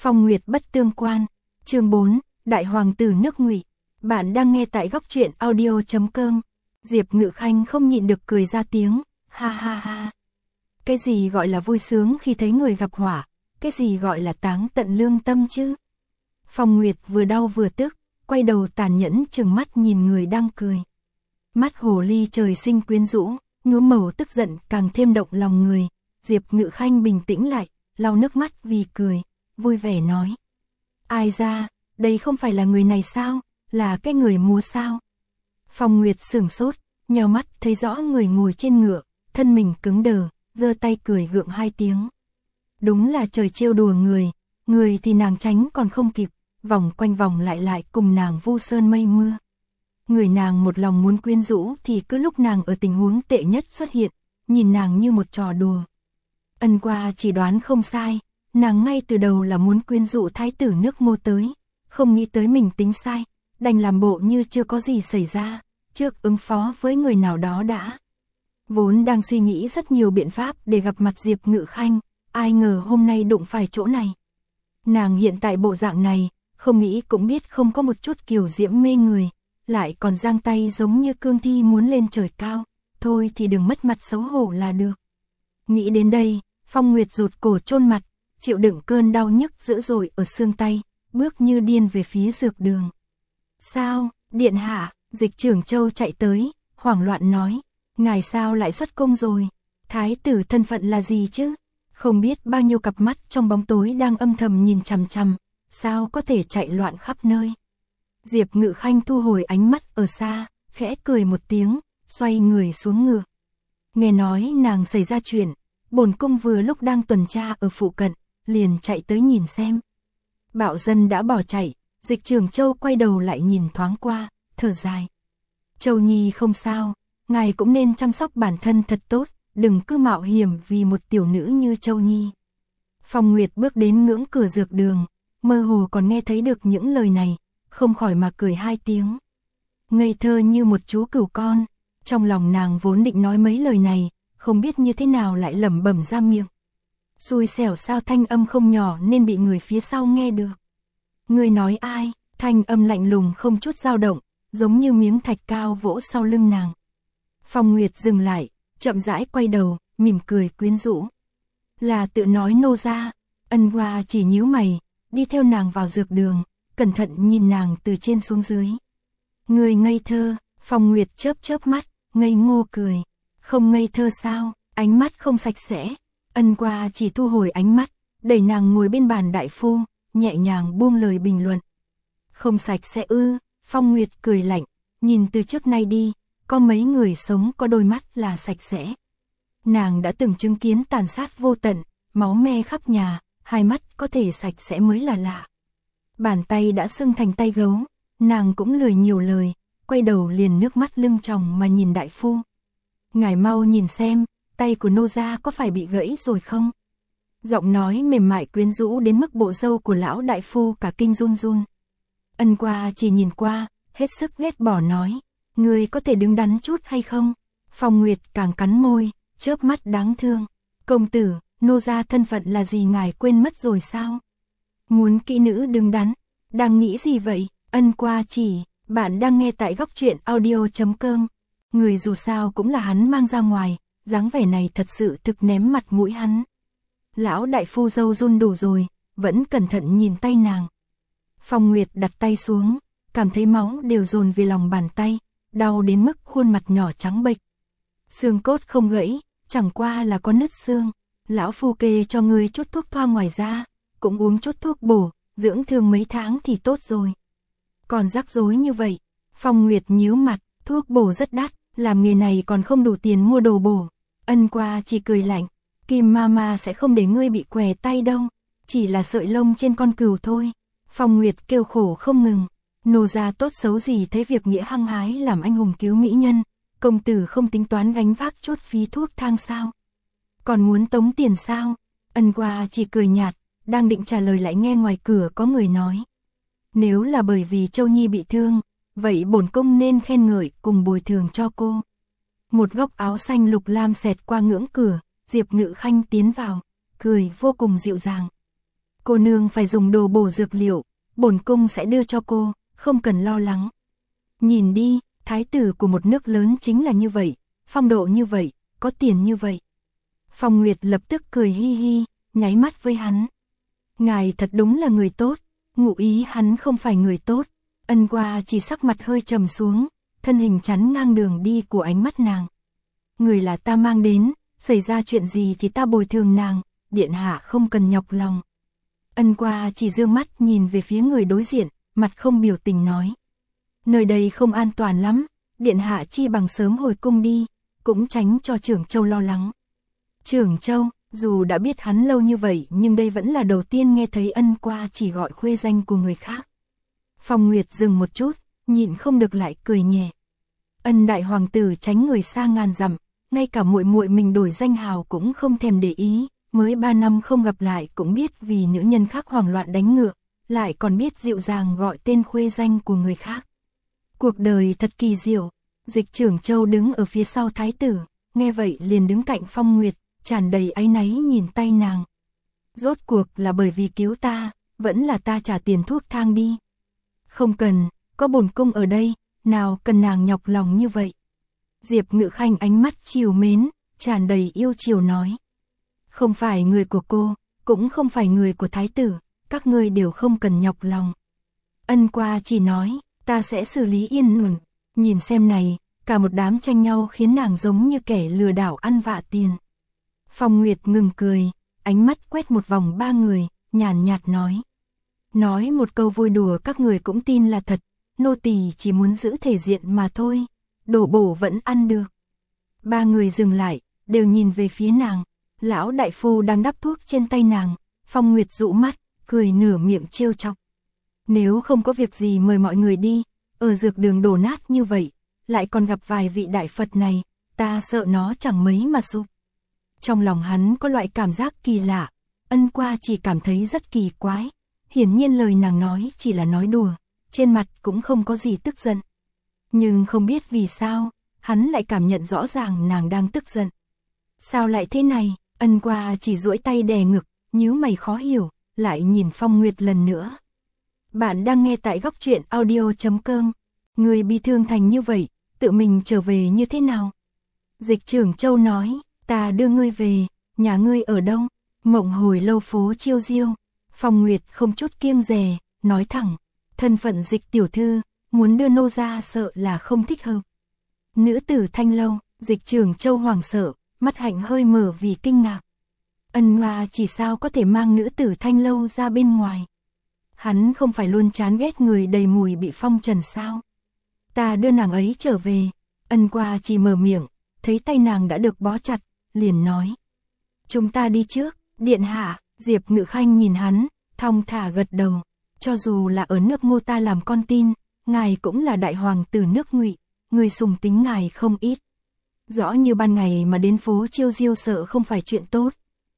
Phong Nguyệt bất tương quan. Chương 4, Đại hoàng tử nước Ngụy. Bạn đang nghe tại góc truyện audio.com. Diệp Ngự Khanh không nhịn được cười ra tiếng, ha ha ha. Cái gì gọi là vui sướng khi thấy người gặp họa, cái gì gọi là táng tận lương tâm chứ? Phong Nguyệt vừa đau vừa tức, quay đầu tàn nhẫn trừng mắt nhìn người đang cười. Mắt hồ ly trời sinh quyến rũ, nhuốm màu tức giận càng thêm động lòng người. Diệp Ngự Khanh bình tĩnh lại, lau nước mắt vì cười, vui vẻ nói. Ai ra, đây không phải là người này sao, là cái người múa sao? Phong Nguyệt sửng sốt, nheo mắt thấy rõ người ngồi trên ngựa, thân mình cứng đờ, giơ tay cười gượng hai tiếng. Đúng là trời trêu đùa người thì nàng tránh còn không kịp, vòng quanh vòng lại cùng nàng vu sơn mây mưa. Người nàng một lòng muốn quyến rũ thì cứ lúc nàng ở tình huống tệ nhất xuất hiện, nhìn nàng như một trò đùa. Ân Qua chỉ đoán không sai, nàng ngay từ đầu là muốn quyến rũ thái tử nước Ngô tới, không nghĩ tới mình tính sai, đành làm bộ như chưa có gì xảy ra, trước ứng phó với người nào đó đã. Vốn đang suy nghĩ rất nhiều biện pháp để gặp mặt Diệp Ngự Khanh, ai ngờ hôm nay đụng phải chỗ này. Nàng hiện tại bộ dạng này, không nghĩ cũng biết không có một chút kiều diễm mê người, lại còn giang tay giống như cương thi muốn lên trời cao, thôi thì đừng mất mặt xấu hổ là được. Nghĩ đến đây, Phong Nguyệt rụt cổ chôn mặt, chịu đựng cơn đau nhức dữ dội ở xương tay, bước như điên về phía dược đường. Sao, điện hạ? Dịch Trưởng Châu chạy tới, hoảng loạn nói, ngài sao lại xuất cung rồi? Thái tử thân phận là gì chứ? Không biết bao nhiêu cặp mắt trong bóng tối đang âm thầm nhìn chằm chằm, sao có thể chạy loạn khắp nơi? Diệp Ngự Khanh thu hồi ánh mắt ở xa, khẽ cười một tiếng, xoay người xuống ngựa. Nghe nói nàng xảy ra chuyện, bổn cung vừa lúc đang tuần tra ở phụ cận, liền chạy tới nhìn xem. Bạo dân đã bỏ chạy, Dịch Trưởng Châu quay đầu lại nhìn thoáng qua, thở dài. Châu Nhi không sao, ngài cũng nên chăm sóc bản thân thật tốt, đừng cứ mạo hiểm vì một tiểu nữ như Châu Nhi. Phong Nguyệt bước đến ngưỡng cửa dược đường, mơ hồ còn nghe thấy được những lời này, không khỏi mà cười hai tiếng. Ngây thơ như một chú cừu con, trong lòng nàng vốn định nói mấy lời này, không biết như thế nào lại lẩm bẩm ra miệng. Xui xẻo sao thanh âm không nhỏ nên bị người phía sau nghe được. Người nói ai? Thanh âm lạnh lùng không chút dao động, giống như miếng thạch cao vỗ sau lưng nàng. Phong Nguyệt dừng lại, chậm rãi quay đầu, mỉm cười quyến rũ. Là tự nói nô gia. Ân Qua chỉ nhíu mày, đi theo nàng vào dược đường, cẩn thận nhìn nàng từ trên xuống dưới. Người ngây thơ. Phong Nguyệt chớp chớp mắt, ngây ngô cười. Không ngây thơ sao? Ánh mắt không sạch sẽ. Ân Qua chỉ thu hồi ánh mắt, đẩy nàng ngồi bên bàn đại phu, nhẹ nhàng buông lời bình luận. Không sạch sẽ ư? Phong Nguyệt cười lạnh, nhìn từ trước nay đi, có mấy người sống có đôi mắt là sạch sẽ. Nàng đã từng chứng kiến tàn sát vô tận, máu me khắp nhà, hai mắt có thể sạch sẽ mới là lạ. Bàn tay đã sưng thành tay gấu, nàng cũng lười nhiều lời, quay đầu liền nước mắt lưng tròng mà nhìn đại phu. Ngài mau nhìn xem, tay của nô gia có phải bị gãy rồi không? Giọng nói mềm mại quyến rũ đến mức bộ râu của lão đại phu cả kinh run run. Ân Qua chỉ nhìn qua, hết sức ghét bỏ nói, người có thể đứng đắn chút hay không? Phong Nguyệt càng cắn môi, chớp mắt đáng thương. Công tử, nô gia thân phận là gì ngài quên mất rồi sao? Muốn kỹ nữ đứng đắn, đang nghĩ gì vậy? Ân Qua chỉ, bạn đang nghe tại góc truyện audio.com. Người dù sao cũng là hắn mang ra ngoài, dáng vẻ này thật sự thực ném mặt mũi hắn. Lão đại phu râu run đủ rồi, vẫn cẩn thận nhìn tay nàng. Phong Nguyệt đặt tay xuống, cảm thấy máu đều dồn về lòng bàn tay, đau đến mức khuôn mặt nhỏ trắng bệch. Xương cốt không gãy, chẳng qua là có nứt xương. Lão phu kê cho ngươi chút thuốc thoa ngoài ra, cũng uống chút thuốc bổ, dưỡng thương mấy tháng thì tốt rồi. Còn rắc rối như vậy, Phong Nguyệt nhíu mặt, thuốc bổ rất đắt, làm nghề này còn không đủ tiền mua đồ bổ. Ân Qua chỉ cười lạnh, Kim Mama sẽ không để ngươi bị què tay đâu, chỉ là sợi lông trên con cừu thôi. Phong Nguyệt kêu khổ không ngừng, nô gia tốt xấu gì thế việc nghĩa hăng hái làm anh hùng cứu mỹ nhân, công tử không tính toán gánh vác chút phí thuốc thang sao? Còn muốn tống tiền sao? Ân Qua chỉ cười nhạt, đang định trả lời lại nghe ngoài cửa có người nói. Nếu là bởi vì Châu Nhi bị thương, vậy bổn cung nên khen ngợi cùng bồi thường cho cô. Một góc áo xanh lục lam xẹt qua ngưỡng cửa, Diệp Ngự Khanh tiến vào, cười vô cùng dịu dàng. Cô nương phải dùng đồ bổ dược liệu, bổn cung sẽ đưa cho cô, không cần lo lắng. Nhìn đi, thái tử của một nước lớn chính là như vậy, phong độ như vậy, có tiền như vậy. Phong Nguyệt lập tức cười hi hi, nháy mắt với hắn. Ngài thật đúng là người tốt, ngụ ý hắn không phải người tốt. Ân Qua chỉ sắc mặt hơi trầm xuống, thân hình chắn ngang đường đi của ánh mắt nàng. Người là ta mang đến, xảy ra chuyện gì thì ta bồi thường nàng, điện hạ không cần nhọc lòng. Ân Qua chỉ dương mắt nhìn về phía người đối diện, mặt không biểu tình nói. Nơi đây không an toàn lắm, điện hạ chi bằng sớm hồi cung đi, cũng tránh cho Trưởng Châu lo lắng. Trưởng Châu, dù đã biết hắn lâu như vậy nhưng đây vẫn là đầu tiên nghe thấy Ân Qua chỉ gọi khuê danh của người khác. Phong Nguyệt dừng một chút, nhịn không được lại cười nhẹ. Ân đại hoàng tử tránh người xa ngàn dặm, ngay cả muội muội mình đổi danh hào cũng không thèm để ý, mới 3 năm không gặp lại cũng biết vì nữ nhân khác hoảng loạn đánh ngựa, lại còn biết dịu dàng gọi tên khuê danh của người khác. Cuộc đời thật kỳ diệu. Dịch Trưởng Châu đứng ở phía sau thái tử, nghe vậy liền đứng cạnh Phong Nguyệt, tràn đầy áy náy nhìn tay nàng. Rốt cuộc là bởi vì cứu ta, vẫn là ta trả tiền thuốc thang đi. Không cần, có bổn cung ở đây, nào cần nàng nhọc lòng như vậy. Diệp Ngự Khanh ánh mắt trìu mến, tràn đầy yêu chiều nói. Không phải người của cô, cũng không phải người của thái tử, các ngươi đều không cần nhọc lòng. Ân Qua chỉ nói, ta sẽ xử lý yên ổn. Nhìn xem này, cả một đám tranh nhau khiến nàng giống như kẻ lừa đảo ăn vạ tiền. Phong Nguyệt ngừng cười, ánh mắt quét một vòng 3 người, nhàn nhạt nói. Nói một câu vui đùa các người cũng tin là thật, nô tỳ chỉ muốn giữ thể diện mà thôi, đổ bổ vẫn ăn được. 3 người dừng lại, đều nhìn về phía nàng, lão đại phu đang đắp thuốc trên tay nàng, Phong Nguyệt dụ mắt, cười nửa miệng trêu chọc. Nếu không có việc gì mời mọi người đi, ở dược đường đổ nát như vậy, lại còn gặp vài vị đại Phật này, ta sợ nó chẳng mấy mà sụp. Trong lòng hắn có loại cảm giác kỳ lạ, Ân Qua chỉ cảm thấy rất kỳ quái, hiển nhiên lời nàng nói chỉ là nói đùa, trên mặt cũng không có gì tức giận. Nhưng không biết vì sao, hắn lại cảm nhận rõ ràng nàng đang tức giận. Sao lại thế này? Ân Qua chỉ duỗi tay đè ngực, nhíu mày khó hiểu, lại nhìn Phong Nguyệt lần nữa. Bạn đang nghe tại góc truyện audio.com. Người bị thương thành như vậy, tự mình trở về như thế nào? Dịch Trưởng Châu nói, ta đưa ngươi về, nhà ngươi ở đâu? Mộng Hồi Lâu phố Chiêu Diêu. Phong Nguyệt không chút kiêng dè, nói thẳng, thân phận Dịch tiểu thư, muốn đưa nô ra sợ là không thích hợp. Nữ tử Thanh Lâu. Dịch Trưởng Châu hoảng sợ, mắt hạnh hơi mở vì kinh ngạc. Ân Hoa chỉ sao có thể mang nữ tử Thanh Lâu ra bên ngoài? Hắn không phải luôn chán ghét người đầy mùi bị phong trần sao? Ta đưa nàng ấy trở về. Ân Qua chỉ mở miệng, thấy tay nàng đã được bó chặt, liền nói. Chúng ta đi trước, điện hạ. Diệp Ngự Khanh nhìn hắn, thong thả gật đầu. Cho dù là ở nước Ngô ta làm con tin, ngài cũng là đại hoàng tử nước Ngụy, người sùng tính ngài không ít. Rõ như ban ngày mà đến phố Chiêu Diêu sợ không phải chuyện tốt.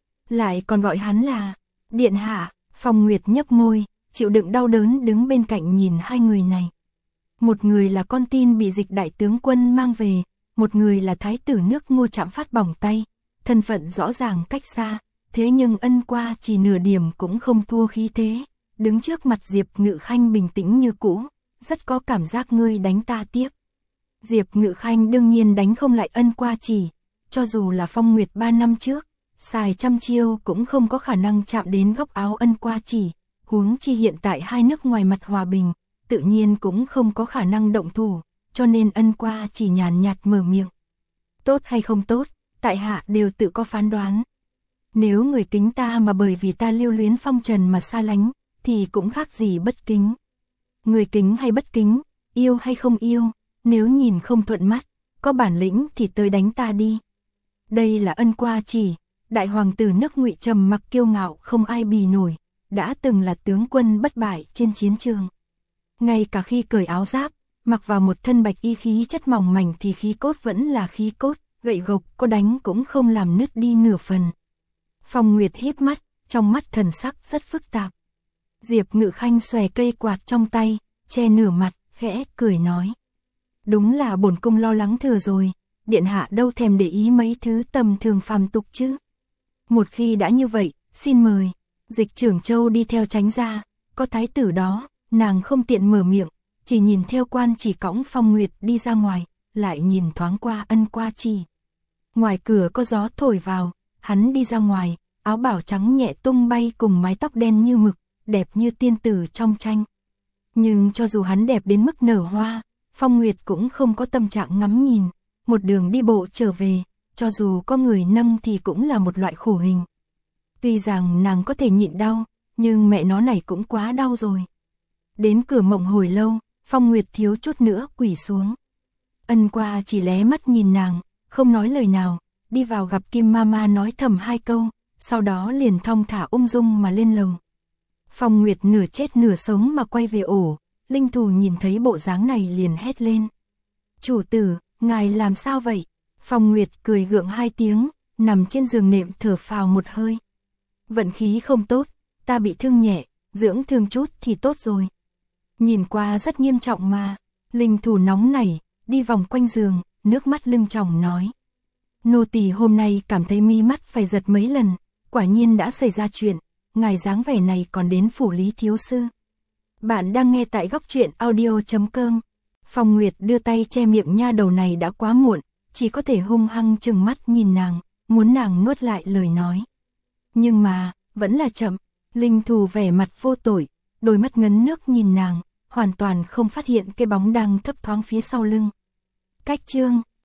Lại còn gọi hắn là điện hạ. Phong Nguyệt nhấp môi, chịu đựng đau đớn đứng bên cạnh nhìn hai người này. Một người là con tin bị Dịch đại tướng quân mang về, một người là thái tử nước Ngô chạm phát bỏng tay, thân phận rõ ràng cách xa, thế nhưng Ân Qua chỉ nửa điểm cũng không thua khí thế, đứng trước mặt Diệp Ngự Khanh bình tĩnh như cũ, rất có cảm giác ngươi đánh ta tiếp. Diệp Ngự Khanh đương nhiên đánh không lại Ân Qua chỉ, cho dù là Phong Nguyệt 3 năm trước, xài trăm chiêu cũng không có khả năng chạm đến góc áo Ân Qua chỉ, huống chi hiện tại hai nước ngoài mặt hòa bình, tự nhiên cũng không có khả năng động thủ, cho nên Ân Qua chỉ nhàn nhạt mở miệng. Tốt hay không tốt, tại hạ đều tự có phán đoán. Nếu người kính ta mà bởi vì ta lưu luyến phong trần mà xa lánh, thì cũng khác gì bất kính. Người kính hay bất kính, yêu hay không yêu, nếu nhìn không thuận mắt, có bản lĩnh thì tới đánh ta đi. Đây là Ân Qua chỉ, đại hoàng tử nước Ngụy trầm mặc kiêu ngạo không ai bì nổi, đã từng là tướng quân bất bại trên chiến trường. Ngay cả khi cởi áo giáp, mặc vào một thân bạch y khí chất mỏng mảnh thì khí cốt vẫn là khí cốt, gậy gộc có đánh cũng không làm nứt đi nửa phần. Phong Nguyệt híp mắt, trong mắt thần sắc rất phức tạp. Diệp Ngự Khanh xòe cây quạt trong tay, che nửa mặt, khẽ cười nói. Đúng là bổn cung lo lắng thừa rồi, điện hạ đâu thèm để ý mấy thứ tầm thường phàm tục chứ. Một khi đã như vậy, xin mời. Dịch Trưởng Châu đi theo tránh ra, có thái tử đó, nàng không tiện mở miệng, chỉ nhìn theo quan chỉ cõng Phong Nguyệt đi ra ngoài, lại nhìn thoáng qua Ân Qua Chỉ. Ngoài cửa có gió thổi vào, hắn đi ra ngoài, áo bào trắng nhẹ tung bay cùng mái tóc đen như mực, đẹp như tiên tử trong tranh. Nhưng cho dù hắn đẹp đến mức nở hoa, Phong Nguyệt cũng không có tâm trạng ngắm nhìn, một đường đi bộ trở về, cho dù có người nâng thì cũng là một loại khổ hình. Tuy rằng nàng có thể nhịn đau, nhưng mẹ nó này cũng quá đau rồi. Đến cửa mộng hồi lâu, Phong Nguyệt thiếu chút nữa quỳ xuống. Ân Qua chỉ lé mắt nhìn nàng, không nói lời nào, đi vào gặp Kim Mama nói thầm 2 câu, sau đó liền thong thả ung dung mà lên lầu. Phong Nguyệt nửa chết nửa sống mà quay về ổ, Linh Thù nhìn thấy bộ dáng này liền hét lên. Chủ tử, ngài làm sao vậy? Phong Nguyệt cười gượng 2 tiếng, nằm trên giường nệm thở phào một hơi. Vận khí không tốt, ta bị thương nhẹ, dưỡng thương chút thì tốt rồi. Nhìn qua rất nghiêm trọng mà. Linh Thù nóng nảy, đi vòng quanh giường, nước mắt lưng tròng nói. Nô tỳ hôm nay cảm thấy mi mắt phải giật mấy lần, quả nhiên đã xảy ra chuyện, ngài dáng vẻ này còn đến phủ Lý thiếu sư. Bạn đang nghe tại góc truyện audio.com. Phong Nguyệt đưa tay che miệng nha đầu này đã quá muộn, chỉ có thể hung hăng trừng mắt nhìn nàng, muốn nàng nuốt lại lời nói. Nhưng mà, vẫn là chậm, Linh Thù vẻ mặt vô tội, đôi mắt ngấn nước nhìn nàng, hoàn toàn không phát hiện cái bóng đang thấp thoáng phía sau lưng. Cách chương